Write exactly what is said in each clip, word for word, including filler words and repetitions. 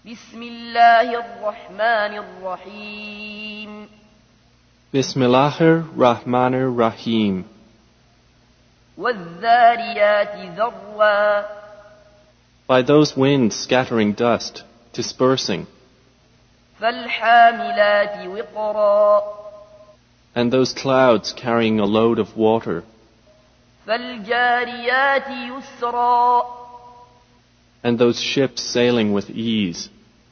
بسم الله الرحمن الرحيم Bismillahir Rahmanir Rahim. والذاريات ذروا By those winds scattering dust, dispersing, فالحاملات وقرا and those clouds carrying a load of water, فالجاريات يسرا and those ships sailing with ease,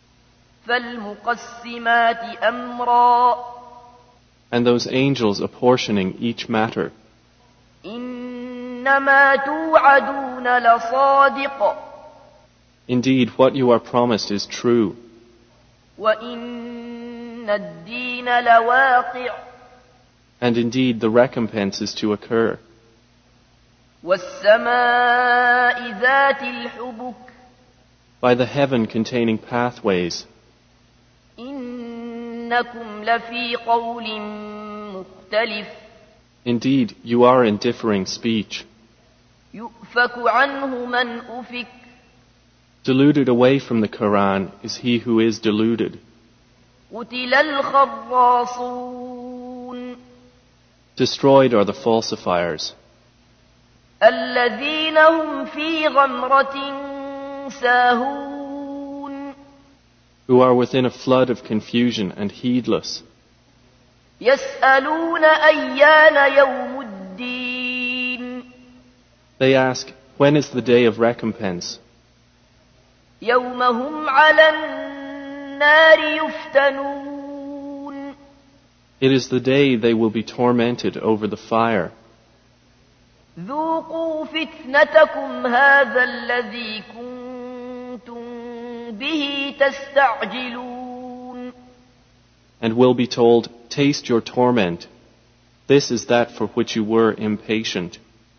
فالمقسمات أمرا and those angels apportioning each matter. إنما توعدون لصادق Indeed, what you are promised is true, وإن الدين لواقع and indeed the recompense is to occur. والسماء ذات الحبك By the heaven containing pathways, إنكم لفي قول مختلف indeed you are in differing speech. يؤفك عنه من أفك Deluded away from the Quran is he who is deluded. قتل الخراصون Destroyed are the falsifiers, الذين هم في غمرة ساهون who are within a flood of confusion and heedless. يسألون أيان يوم الدين They ask, when is the day of recompense? يوم هم على النار يفتنون It is the day they will be tormented over the fire. ذوقوا فتنتكم هذا الذي كنتم به تستعجلون And will be told, taste your torment. This is that for which you were impatient.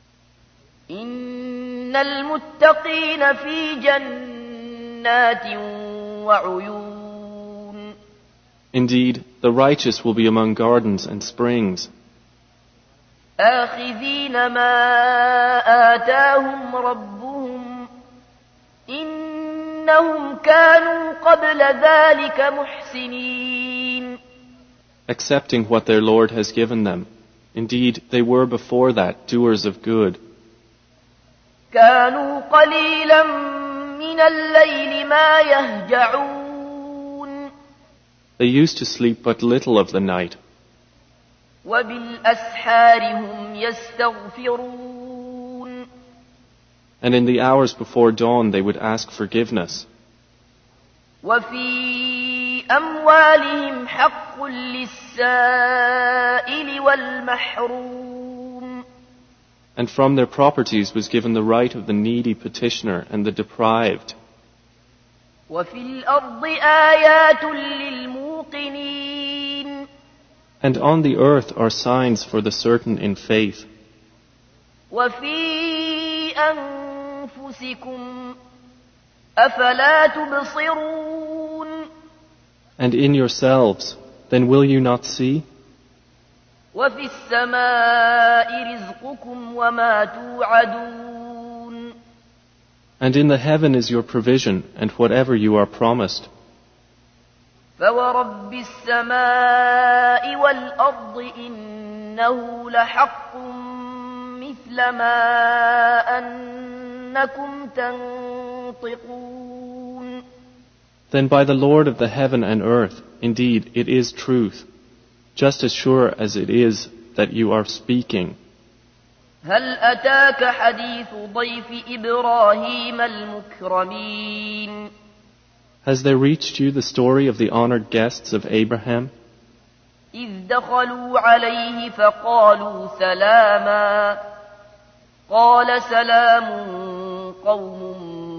إن المتقين في جنات وعيون Indeed, the righteous will be among gardens and springs, آخذين ما آتاهم ربهم إنهم كانوا قبل ذلك محسنين accepting what their Lord has given them. Indeed, they were before that doers of good. كانوا قليلا من الليل ما يهجعون They used to sleep but little of the night, وبالأسحار هم يستغفرون and in the hours before dawn they would ask forgiveness. وفي أموالهم حق للسائل والمحروم And from their properties was given the right of the needy petitioner and the deprived. وفي الأرض آيات للموقنين And on the earth are signs for the certain in faith. وفي أنفسكم أفلا تبصرون And in yourselves, then will you not see? وفي السماء رزقكم وما توعدون And in the heaven is your provision and whatever you are promised. فورب السماء والأرض إنه لحق مثل ما أنكم تنطقون Then by the Lord of the heaven and earth, indeed it is truth, just as sure as it is that you are speaking. هل أتاك حديث ضيف إبراهيم المكرمين Has there reached you the story of the honored guests of Abraham? إذ دخلوا عليه فقالوا سلاما قال سلام قوم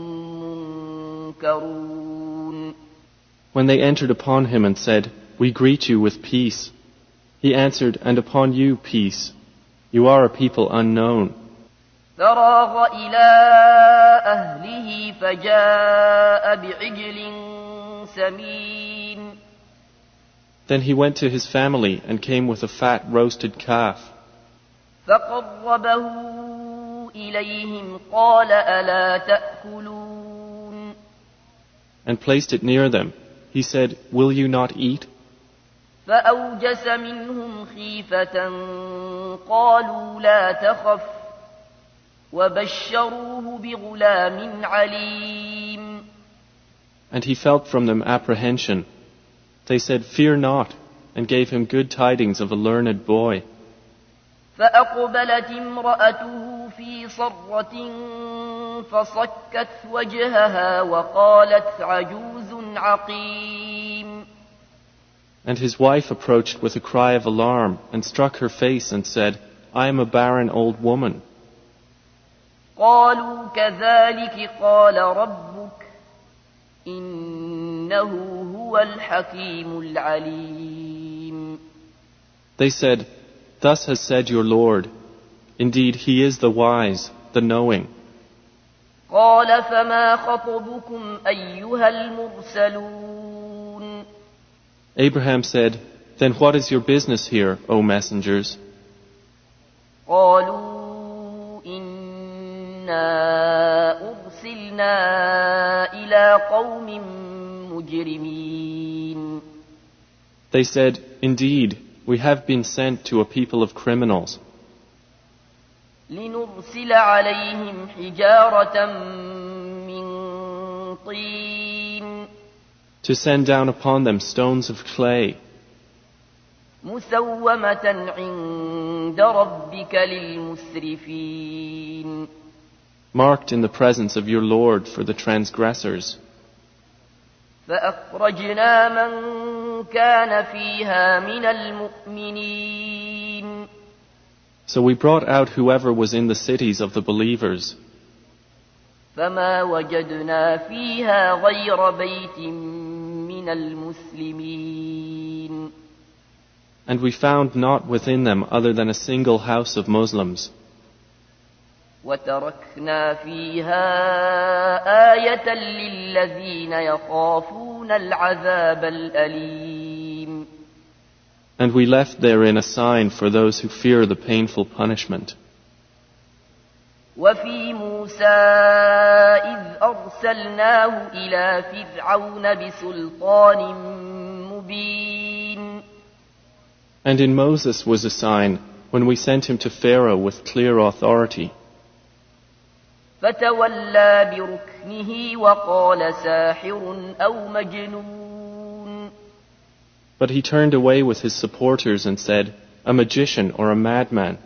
منكرون When they entered upon him and said, "We greet you with peace," he answered, "And upon you peace. You are a people unknown." فراغ إلى أهله فجاء بعجل سمين Then he went to his family and came with a fat roasted calf. فقربه إليهم قال ألا تأكلون and placed it near them, he said, "Will you not eat?" فأوجس منهم خيفة قالوا لا تخف وبشروه بغلام عليم. And he felt from them apprehension. They said, "Fear not," and gave him good tidings of a learned boy. فأقبلت امرأته في صرة فصكت وجهها وقالت عجوز عقيم. And his wife approached with a cry of alarm and struck her face and said, "I am a barren old woman." قالوا كذلك قال ربك إنه هو الحكيم العليم. They said, "Thus has said your Lord. Indeed, he is the wise, the knowing." قال فما خطبكم أيها المرسلون. Abraham said, "Then what is your business here, O messengers?" قالوا إنا أرسلنا إلى قوم مجرمين. They said, "Indeed, we have been sent to a people of criminals, لنرسل عليهم حجارة من طين to send down upon them stones of clay, مسومة عند ربك للمسرفين. marked in the presence of your Lord for the transgressors. فأخرجنا من كان فيها من المؤمنين. So we brought out whoever was in the cities of the believers, فما وجدنا فيها غير بيت من المسلمين. and we found not within them other than a single house of Muslims. وتركنا فيها آية للذين يخافون العذاب الأليم. And we left therein a sign for those who fear the painful punishment. وفي موسى إذ أرسلناه إلى فرعون بسلطان مبين. And in Moses was a sign when we sent him to Pharaoh with clear authority. فتولى بركنه وقال ساحر أو مجنون. But he turned away with his supporters and said, "A magician or a madman."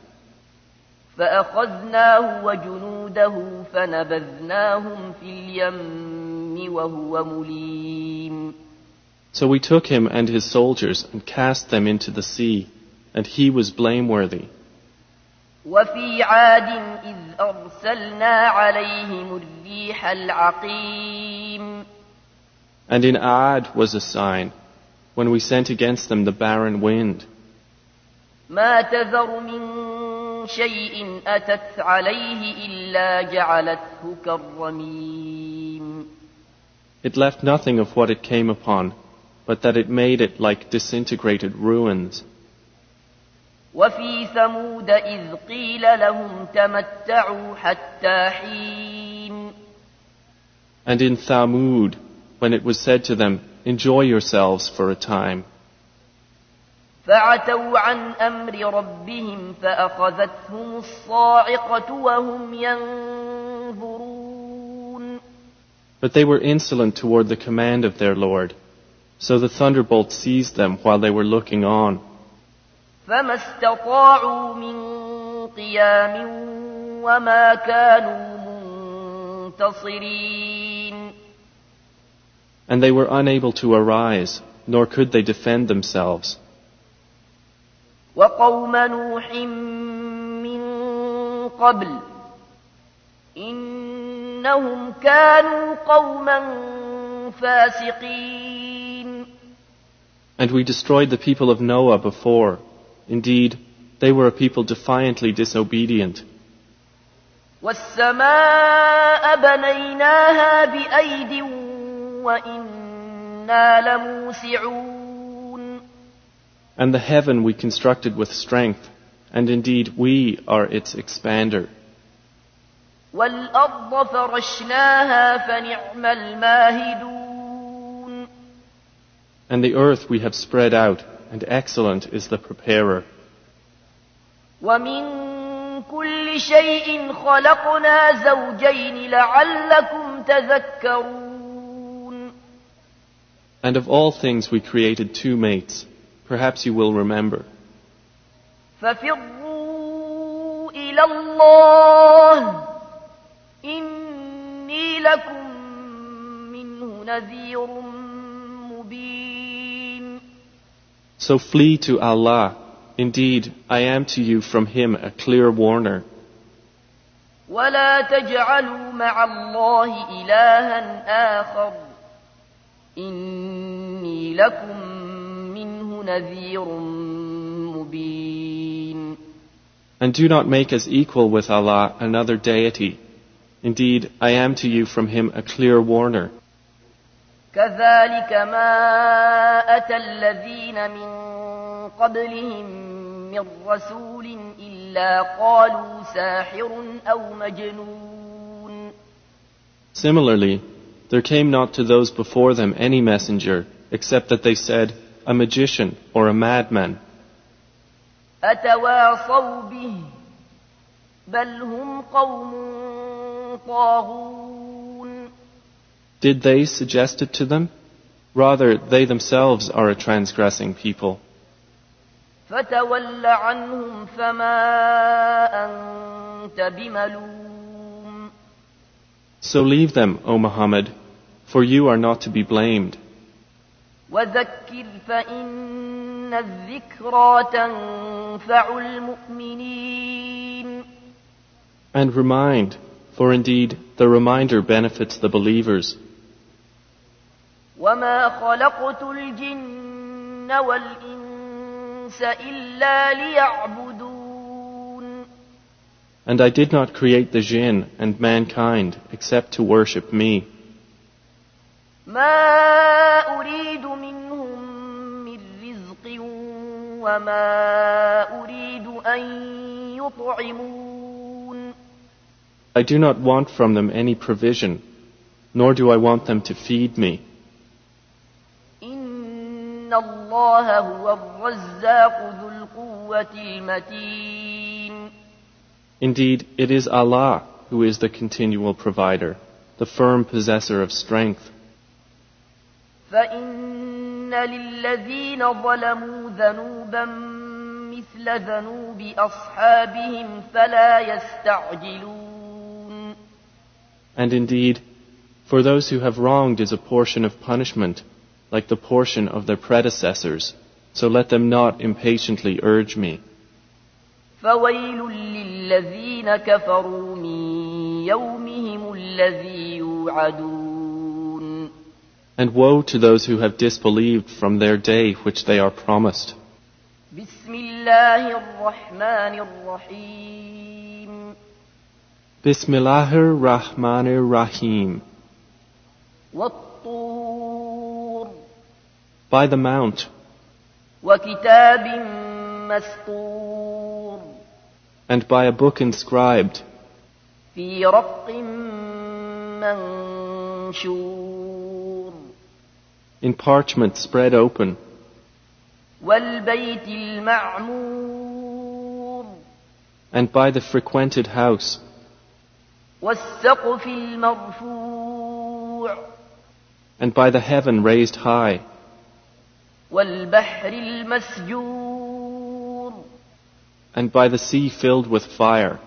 فأخذناه وجنوده فنبذناهم في اليم وهو مليم. So we took him and his soldiers and cast them into the sea, and he was blameworthy. وفي عاد إذ أرسلنا عليهم الريح العقيم. And in Ad was a sign, when we sent against them the barren wind. ما تذر من شيء أتت عليه إلا جعلته كالرميم. It left nothing of what it came upon, but that it made it like disintegrated ruins. وفي ثمود إذ قيل لهم تمتعوا حتى حين. And in Thamud, when it was said to them, "Enjoy yourselves for a time." فعتوا عن أمر ربهم فأخذتهم الصاعقة وهم ينظرون. But they were insolent toward the command of their Lord, so the thunderbolt seized them while they were looking on. فما استطاعوا من قيام وما كانوا منتصرين. And they were unable to arise, nor could they defend themselves. وقوم نوح من قبل إنهم كانوا قوما فاسقين. And we destroyed the people of Noah before. Indeed, they were a people defiantly disobedient. والسماء بنيناها بأيد وإنا لموسعون. And the heaven we constructed with strength, and indeed we are its expander. والأرض فرشناها فنعم الماهدون. And the earth we have spread out, and excellent is the preparer. ومن كل شيء خلقنا زوجين لعلكم تذكرون. And of all things we created two mates. Perhaps you will remember. ففروا إلى الله إني لكم منه نذير مبين. So flee to Allah. Indeed, I am to you from Him a clear warner. ولا تجعلوا مع الله إلها آخر إني لكم منه نذير مبين. And do not make us equal with Allah another deity. Indeed, I am to you from Him a clear warner. كذلك ما أتى الذين من قبلهم من رسول إلا قالوا ساحر أو مجنون. Similarly, there came not to those before them any messenger, except that they said, a magician or a madman. أتواصوا به بل هم قوم طاغون. Did they suggest it to them? Rather, they themselves are a transgressing people. فتول عنهم فما أنت بملوم. So leave them, O Muhammad, for you are not to be blamed. وذكر فإن الذكرى تنفع المؤمنين. And remind, for indeed the reminder benefits the believers. وما خلقت الجن والإنس إلا ليعبدون. And I did not create the jinn and mankind except to worship me. ما أريد منهم من رزق وما أريد أن يطعمون. I do not want from them any provision, nor do I want them to feed me. إن الله هو الرزاق ذو القوة المتين. Indeed, it is Allah who is the continual provider, the firm possessor of strength. فإن للذين ظلموا ذنوبا مثل ذنوب أصحابهم فلا يستعجلون. And indeed, for those who have wronged is a portion of punishment, like the portion of their predecessors, so let them not impatiently urge me. فويل للذين كفروا من يومهم الذي يوعدون. And woe to those who have disbelieved from their day which they are promised. بسم الله الرحمن الرحيم. Bismillahir Rahmanir Rahim. والطور. By the mount. وكتاب مسطور. And by a book inscribed. في رق منشور. In parchment spread open. والبيت المعمور. And by the frequented house. والسقف المرفوع. And by the heaven raised high. والبحر المسجور. And by the sea filled with fire.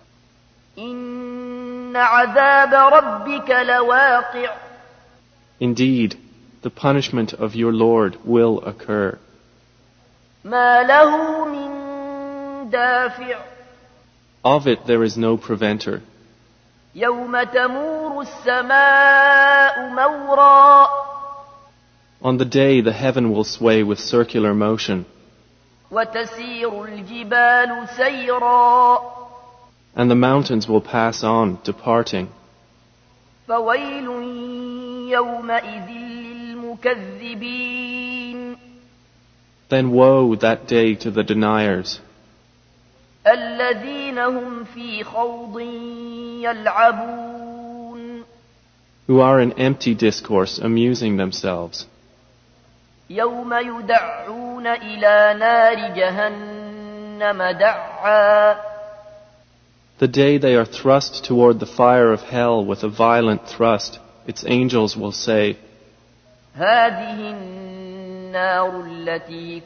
إن عذاب ربك لواقع. Indeed, the punishment of your Lord will occur. ما له من دافع. Of it there is no preventer. يوم تمور السماء مورا. On the day the heaven will sway with circular motion. وتسير الجبال سيرا. And the mountains will pass on, departing. فويل يومئذ للمكذبين. Then woe that day to the deniers. الذين هم في خوض يلعبون. Who are in empty discourse amusing themselves. يوم يدعون إلى نار جهنم دعا. The day they are thrust toward the fire of hell with a violent thrust, its angels will say, هذه النار التي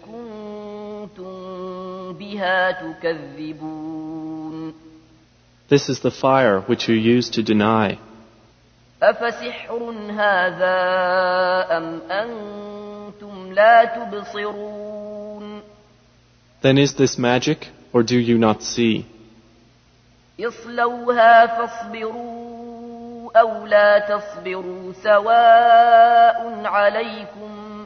كنتم بها تكذبون. This is the fire which you used to deny. أفسحر هذا أم أنتم لا تبصرون. Then is this magic, or do you not see? اصلوها فاصبروا أو لا تصبروا سواء عليكم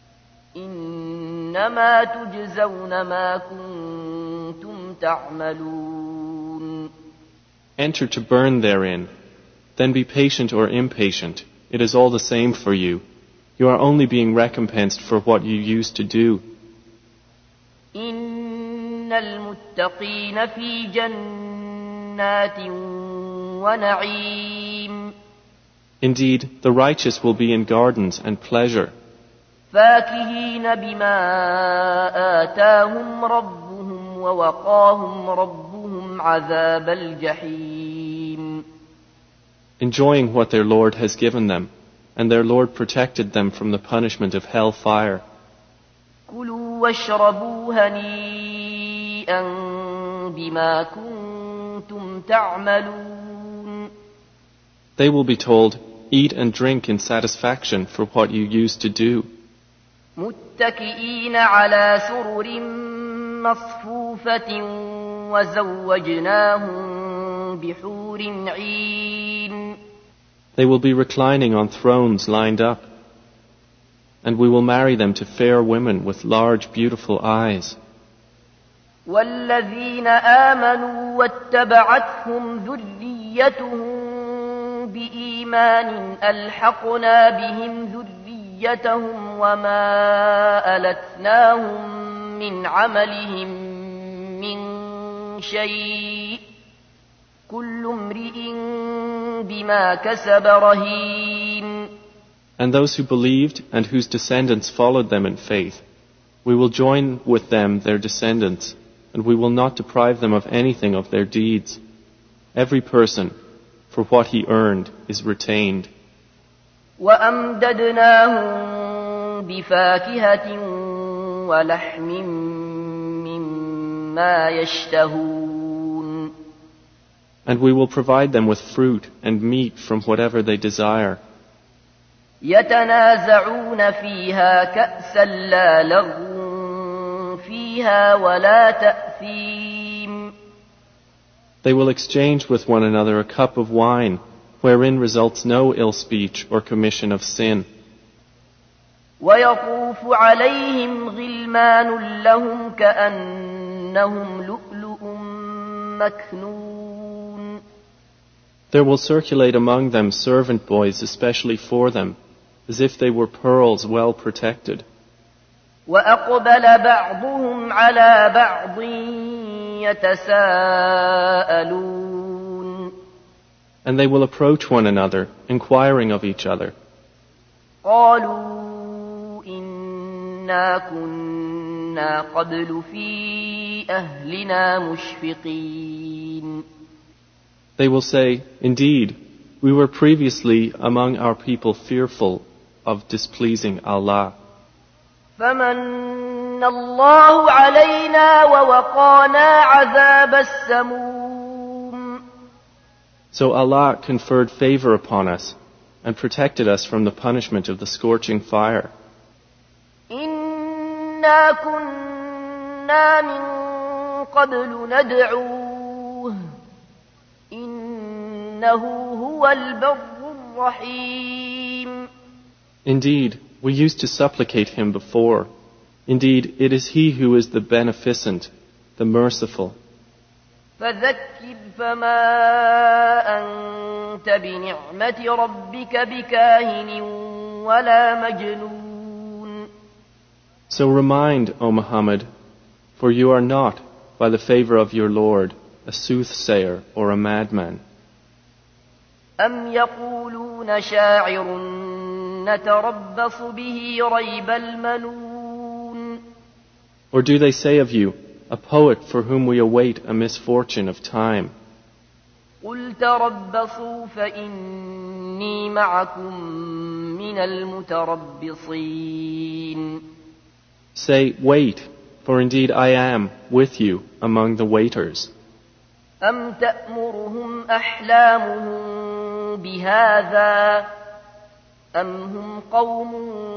إنما تجزون ما كنتم تعملون. Enter to burn therein. Then be patient or impatient. It is all the same for you. You are only being recompensed for what you used to do. إن المتقين في جنات ونعيم. Indeed, the righteous will be in gardens and pleasure. فاكهين بما آتاهم ربهم ووقاهم ربهم عذاب الجحيم. Enjoying what their Lord has given them, and their Lord protected them from the punishment of hell fire. كلوا واشربوا هنيئا بما كنتم تعملون. They will be told, eat and drink in satisfaction for what you used to do. متكئين على سرر مصفوفة وزوجناهم بحور عين. They will be reclining on thrones lined up, and we will marry them to fair women with large, beautiful eyes. والذين آمنوا واتبعتهم ذريتهم بإيمان ألحقنا بهم ذريتهم وما ألتناهم من عملهم من شيء كل امرئ بما كسب رهين. And those who believed and whose descendants followed them in faith, we will join with them their descendants, and we will not deprive them of anything of their deeds. Every person, for what he earned, is retained. وأمددناهم بفاكهة ولحم مما يشتهون. And we will provide them with fruit and meat from whatever they desire. يتنازعون فيها كأسا لا لغو فيها ولا تأثيم. They will exchange with one another a cup of wine, wherein results no ill speech or commission of sin. ويطوف عليهم غلمان لهم كأنهم لؤلؤ مكنون. There will circulate among them servant boys especially for them, as if they were pearls well protected. وأقبل بعضهم على بعض يتساءلون. And they will approach one another, inquiring of each other. قالوا إنا كنا قبل في أهلنا مشفقين. They will say, indeed, we were previously among our people fearful of displeasing Allah. فمن الله علينا ووقانا عذاب السموم. So Allah conferred favor upon us and protected us from the punishment of the scorching fire. إنا كنا من قبل ندعوه إنه هو البر الرحيم. Indeed, we used to supplicate him before. Indeed, it is he who is the beneficent, the merciful. فذكر فما أنت بنعمة ربك بكاهن ولا مجنون. So remind, O Muhammad, for you are not, by the favor of your Lord, a soothsayer or a madman. أم يقولون شاعر نتربص به ريب المنون. Or do they say of you, a poet for whom we await a misfortune of time? قل تربصوا فإني معكم من المتربصين. Say, wait, for indeed I am with you among the waiters. أم تأمرهم أحلامهم بهذا أم هم قوم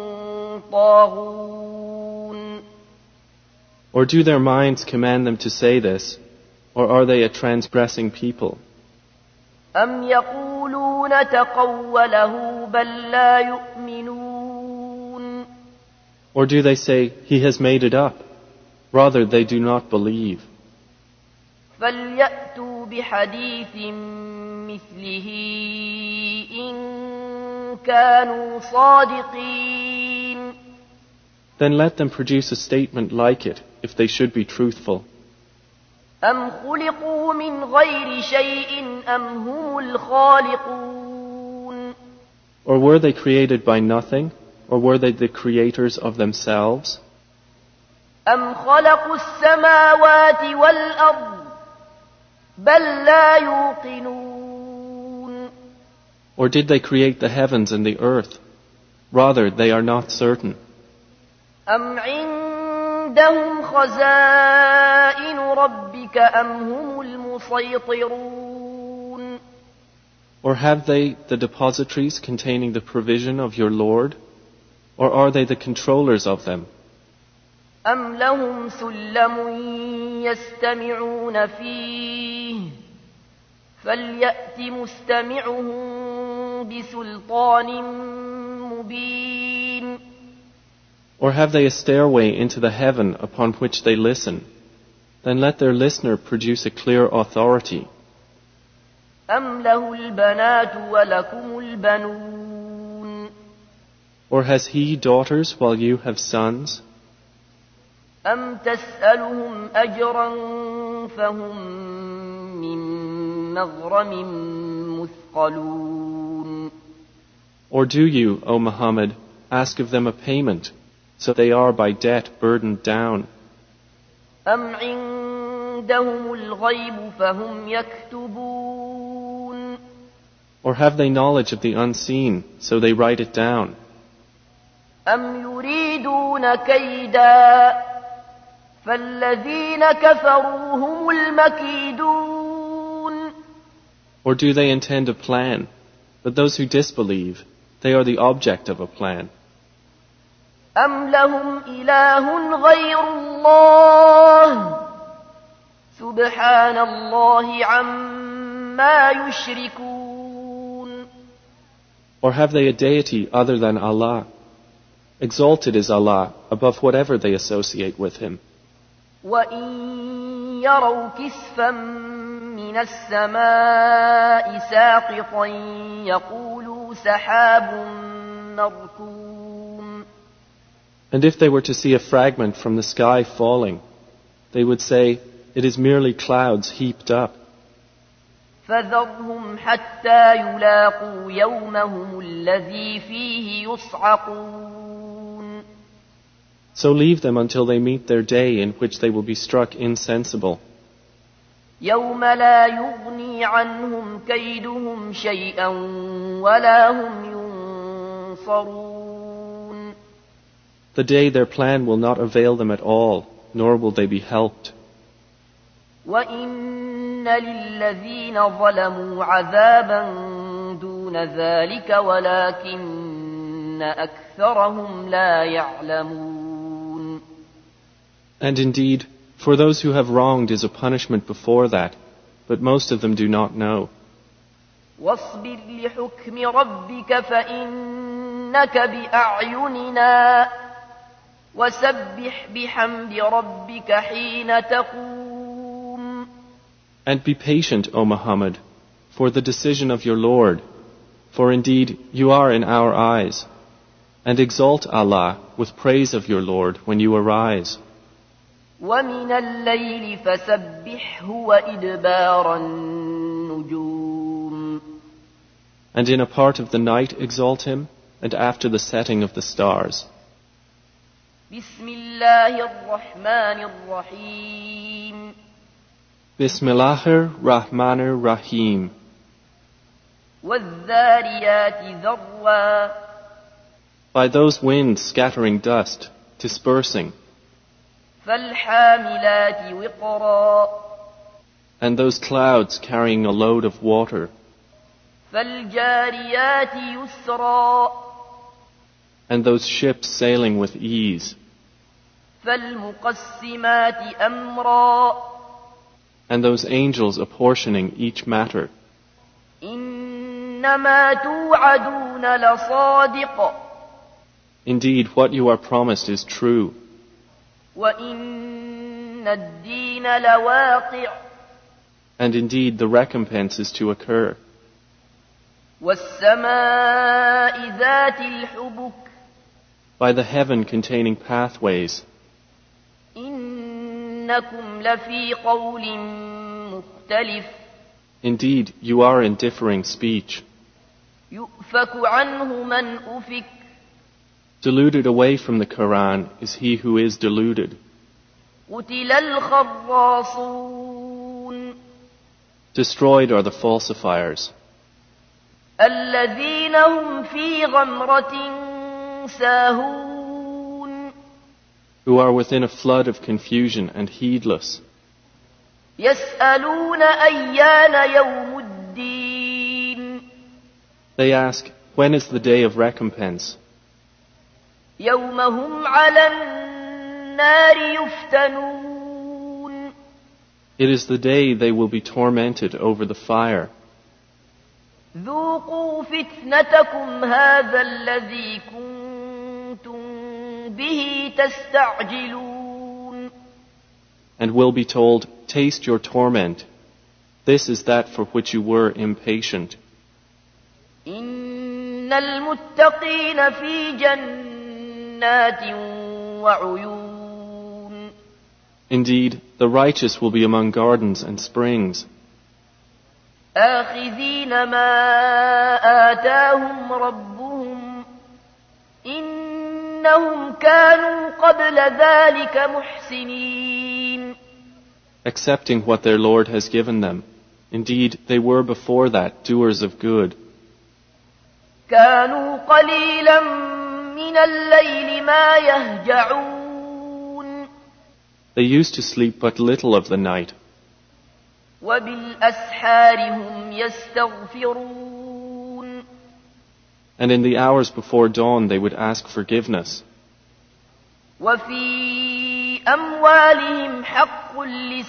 طاغون. Or do their minds command them to say this, or are they a transgressing people? أم يقولون تقوله بل لا يؤمنون. Or do they say, he has made it up? Rather, they do not believe. فليأتوا بحديث مثله إن كانوا صادقين. Then let them produce a statement like it, if they should be truthful. أم خلقوا من غير شيء أم هم الخالقون. Or were they created by nothing, or were they the creators of themselves? أم خلقوا السماوات والأرض بل لا يوقنون. Or did they create the heavens and the earth? Rather, they are not certain. أم عندهم خزائن ربك أم هم المسيطرون. Or have they the depositories containing the provision of your Lord? Or are they the controllers of them? أم لهم سلم يستمعون فيه فليأت مستمعهم بسلطان مبين. Or have they a stairway into the heaven upon which they listen? Then let their listener produce a clear authority. أم له البنات ولكم البنون. Or has he daughters while you have sons? أم تسألهم أجرا فهم من مغرم مثقلون. Or do you, O Muhammad, ask of them a payment, so they are by debt burdened down? أم عندهم الغيب فهم يكتبون. Or have they knowledge of the unseen, so they write it down? أم يريدون كيدا فالذين كفروا هم المكيدون. Or do they intend a plan? But those who disbelieve, they are the object of a plan. أم لهم إله غير الله سبحان الله عما يشركون. Or have they a deity other than Allah? Exalted is Allah above whatever they associate with Him. وَإِن يَرَوْا كِسْفًا مِّنَ السَّمَاءِ سَاقِطًا يَقُولُوا سَحَابٌ مَّرْكُومٌ. And if they were to see a fragment from the sky falling, they would say, it is merely clouds heaped up. فَذَرْهُمْ حَتَّى يُلَاقُوا يَوْمَهُمُ الَّذِي فِيهِ يُصْعَقُونَ. So leave them until they meet their day in which they will be struck insensible. يَوْمَ لَا يُغْنِي عَنْهُمْ كَيْدُهُمْ شَيْئًا وَلَا هُمْ يُنصَرُونَ. The day their plan will not avail them at all, nor will they be helped. وَإِنَّ لِلَّذِينَ ظَلَمُوا عَذَابًا دُونَ ذَلِكَ وَلَكِنَّ أَكْثَرَهُمْ لَا يَعْلَمُونَ. And indeed, for those who have wronged is a punishment before that, but most of them do not know. وَاصْبِرْ لِحُكْمِ رَبِّكَ فَإِنَّكَ بِأَعْيُنِنَا وَسَبِّحْ بِحَمْدِ رَبِّكَ حِينَ تَقُومُ. And be patient, O Muhammad, for the decision of your Lord, for indeed you are in our eyes. And exalt Allah with praise of your Lord when you arise. وَمِنَ اللَّيْلِ فَسَبِّحْهُ وَإِدْبَارَ النُّجُومِ. And in a part of the night exalt him, and after the setting of the stars. بسم الله الرحمن الرحيم Bismillahir Rahmanir Rahim. والذاريات ذروا By those winds scattering dust, dispersing, فالحاملات وقرا and those clouds carrying a load of water, فالجاريات يسرا and those ships sailing with ease, فالمقسمات أمرا and those angels apportioning each matter. إنما توعدون لصادق Indeed, what you are promised is true, وإن الدين لواقع and indeed the recompense is to occur. والسماء ذات الحبك By the heaven containing pathways, إنكم لفي قول مختلف indeed you are in differing speech. يؤفك عنه من أفك Deluded away from the Quran is he who is deluded. قتل الخراصون Destroyed are the falsifiers, الذين هم في غمرة ساهون who are within a flood of confusion and heedless. يسألون أيان يوم الدين They ask, when is the day of recompense? يوم هم على النار يفتنون It is the day they will be tormented over the fire. ذوقوا فتنتكم هذا الذي كنتم به تستعجلون And will be told, taste your torment. This is that for which you were impatient. إن المتقين في جنات وعيون Indeed, the righteous will be among gardens and springs, آخذين ما آتاهم ربهم إنهم كانوا قبل ذلك محسنين accepting what their Lord has given them. Indeed, they were before that doers of good. كانوا قليلا من الليل ما يهجعون They used to sleep but little of the night, وبالأسحار هم يستغفرون and in the hours before dawn they would ask forgiveness. وفي أموالهم حق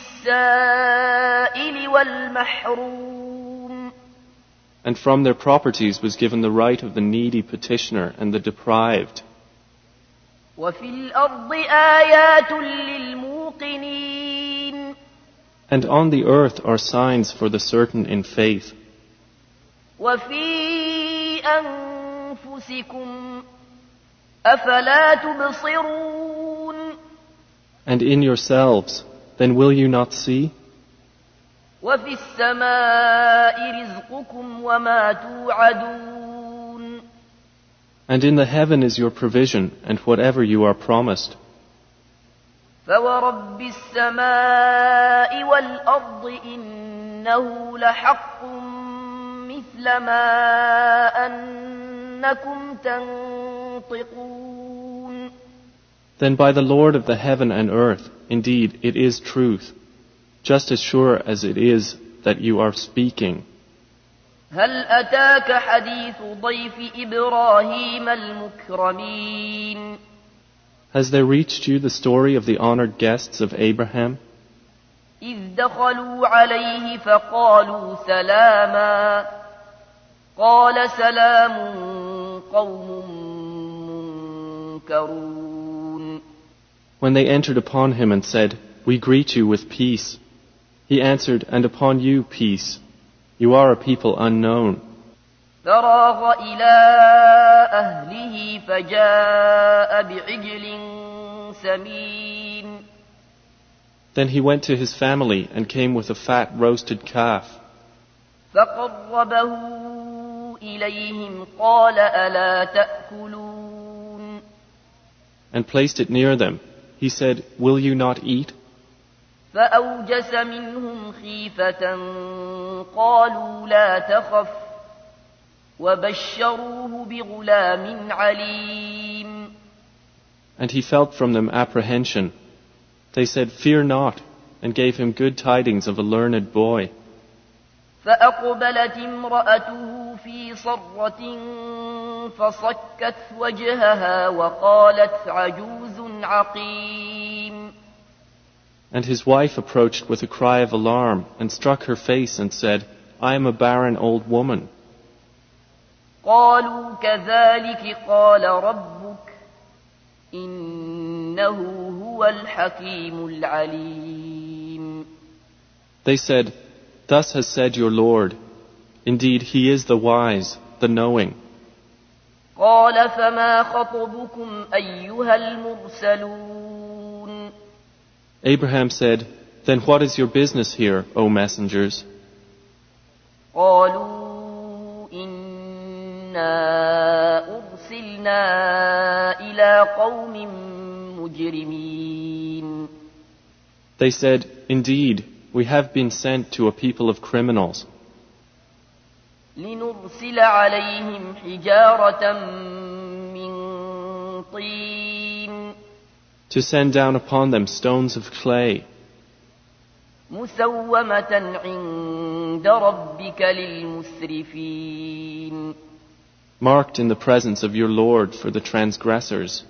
للسائل والمحروم And from their properties was given the right of the needy petitioner and the deprived. وفي الأرض آيات للموقنين And on the earth are signs for the certain in faith. وفي أنفسكم أفلا تبصرون And in yourselves, then will you not see? وفي السماء رزقكم وما توعدون And in the heaven is your provision and whatever you are promised. فورب السماء والأرض إنه لحق مثل ما أنكم تنطقون Then by the Lord of the heaven and earth, indeed it is truth, just as sure as it is that you are speaking. هل أتاك حديث ضيف إبراهيم المكرمين Has there reached you the story of the honored guests of Abraham? إذ دخلوا عليه فقالوا سلاما قال سلام قوم منكرون When they entered upon him and said, "We greet you with peace," he answered, "And upon you peace. You are a people unknown." فراغ إلى أهله فجاء بعجل سمين Then he went to his family and came with a fat roasted calf. فقربه إليهم قال ألا تأكلون and placed it near them. He said, "Will you not eat?" فأوجس منهم خيفة قالوا لا تخف وبشروه بغلام عليم. And he felt from them apprehension. They said, "Fear not," and gave him good tidings of a learned boy. فأقبلت امرأته في صرة فصكت وجهها وقالت عجوز عقيم. And his wife approached with a cry of alarm and struck her face and said, "I am a barren old woman." قالوا كذلك قال ربك إنه هو الحكيم العليم. They said, "Thus has said your Lord. Indeed, he is the wise, the knowing." قال فما خطبكم أيها المرسلون. Abraham said, "Then what is your business here, O messengers?" قالوا إنا أرسلنا إلى قوم مجرمين. They said, "Indeed, we have been sent to a people of criminals, لنرسل عليهم حجارة من طين to send down upon them stones of clay, مسومة عند ربك للمسرفين. marked in the presence of your Lord for the transgressors."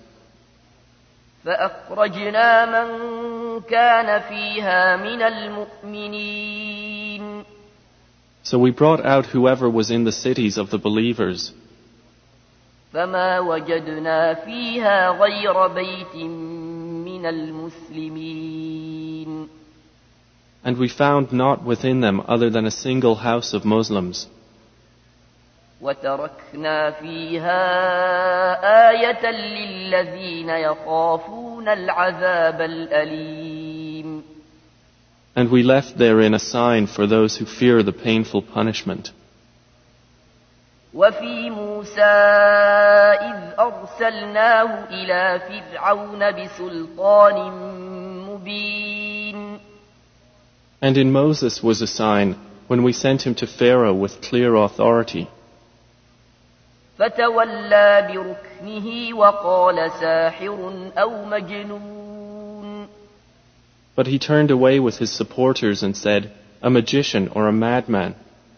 فأخرجنا من كان فيها من المؤمنين. So we brought out whoever was in the cities of the believers, فما وجدنا فيها غير بيت من المسلمين. and we found not within them other than a single house of Muslims. وتركنا فيها آية للذين يخافون العذاب الأليم. And we left therein a sign for those who fear the painful punishment. وفي موسى إذ أرسلناه إلى فرعون بسلطان مبين. And in Moses was a sign when we sent him to Pharaoh with clear authority. فتولى بركنه وقال ساحر أو مجنون. But he turned away with his supporters and said, "A magician or a madman."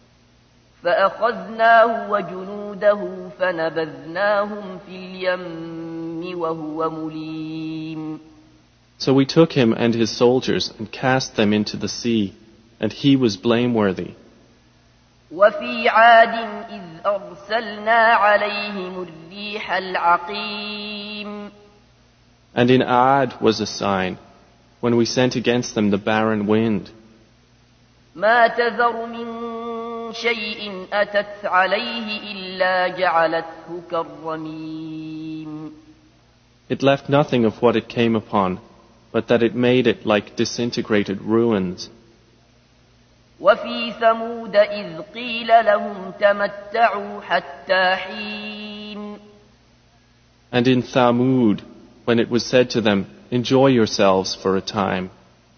فأخذناه وجنوده فنبذناهم في اليم وهو مليم. So we took him and his soldiers and cast them into the sea, and he was blameworthy. وفي عاد إذ أرسلنا عليهم الريح العقيم. And in Ad was a sign, when we sent against them the barren wind. ما تذر من شيء أتت عليه إلا جعلته كالرميم. It left nothing of what it came upon, but that it made it like disintegrated ruins. وفي ثمود إذ قيل لهم تمتعوا حتى حين. And in Thamud, when it was said to them, "Enjoy yourselves for a time."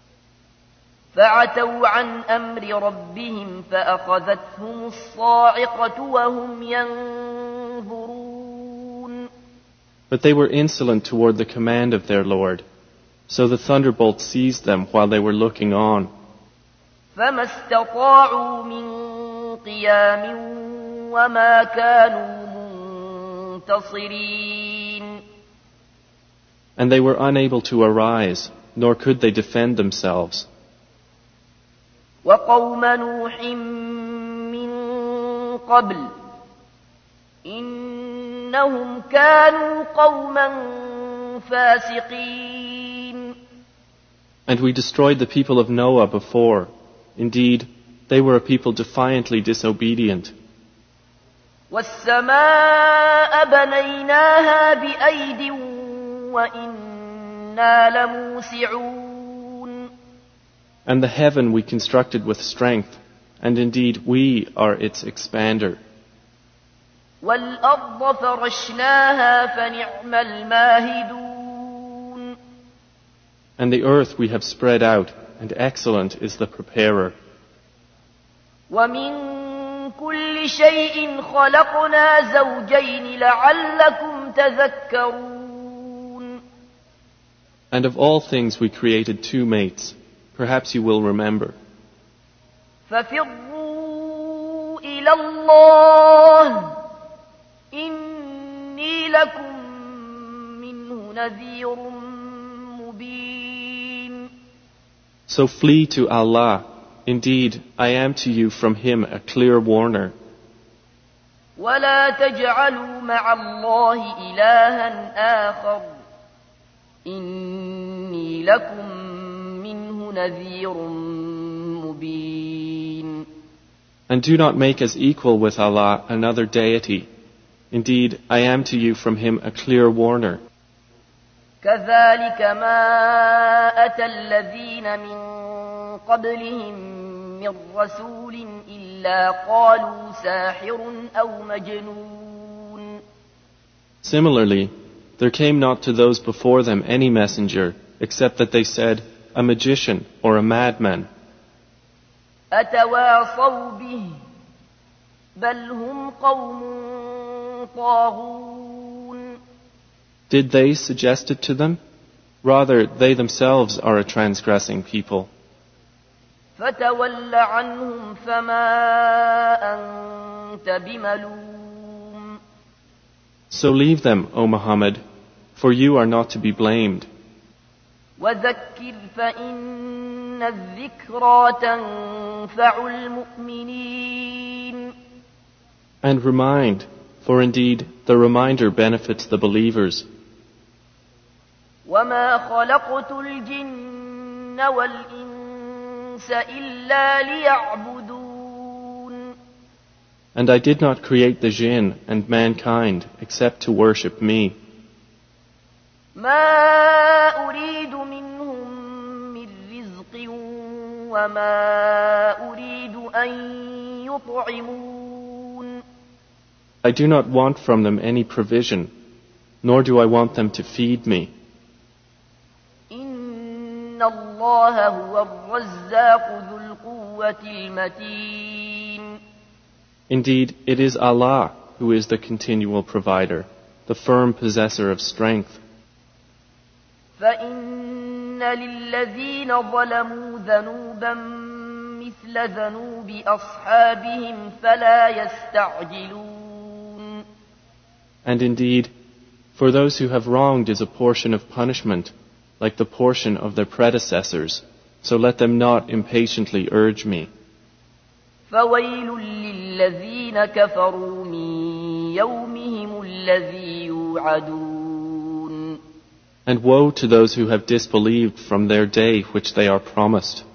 فعتوا عن أمر ربهم فأخذتهم الصاعقة وهم ينظرون. But they were insolent toward the command of their Lord, so the thunderbolt seized them while they were looking on. فما استطاعوا من قيام وما كانوا منتصرين. And they were unable to arise, nor could they defend themselves. وقوم نوح من قبل إنهم كانوا قوما فاسقين. And we destroyed the people of Noah before. Indeed, they were a people defiantly disobedient. والسماء بنيناها بأيد وإنا لموسعون. And the heaven we constructed with strength, and indeed we are its expander. والأرض فرشناها فنعم الماهدون. And the earth we have spread out, and excellent is the preparer. ومن كل شيء خلقنا زوجين لعلكم تذكرون. And of all things we created two mates. Perhaps you will remember. ففروا إلى الله إني لكم منه نذير مبين. So flee to Allah. Indeed, I am to you from Him a clear warner. ولا تجعلوا مع الله إلها آخر إني لكم منه نذير مبين. And do not make as equal with Allah another deity. Indeed, I am to you from Him a clear warner. كذلك ما أتى الذين من قبلهم من رسول إلا قالوا ساحر أو مجنون. Similarly, there came not to those before them any messenger, except that they said, a magician or a madman. أتواصوا به بل هم قوم طاغون. Did they suggest it to them? Rather, they themselves are a transgressing people. فتول عنهم فما أنت بملوم. So leave them, O Muhammad, for you are not to be blamed. وذكر فإن الذكرى تنفع المؤمنين. And remind, for indeed the reminder benefits the believers. وما خلقت الجن والإنس إلا ليعبدون. And I did not create the jinn and mankind except to worship me. ما أريد منهم من رزق وما أريد أن يطعمون. I do not want from them any provision, nor do I want them to feed me. إن الله هو الرزاق ذو القوة المتين. Indeed, it is Allah who is the continual provider, the firm possessor of strength. فإن للذين ظلموا ذنوبا مثل ذنوب أصحابهم فلا يستعجلون. And indeed, for those who have wronged is a portion of punishment, like the portion of their predecessors, so let them not impatiently urge me. فويل للذين كفروا من يومهم الذي يوعدون. And woe to those who have disbelieved from their day which they are promised.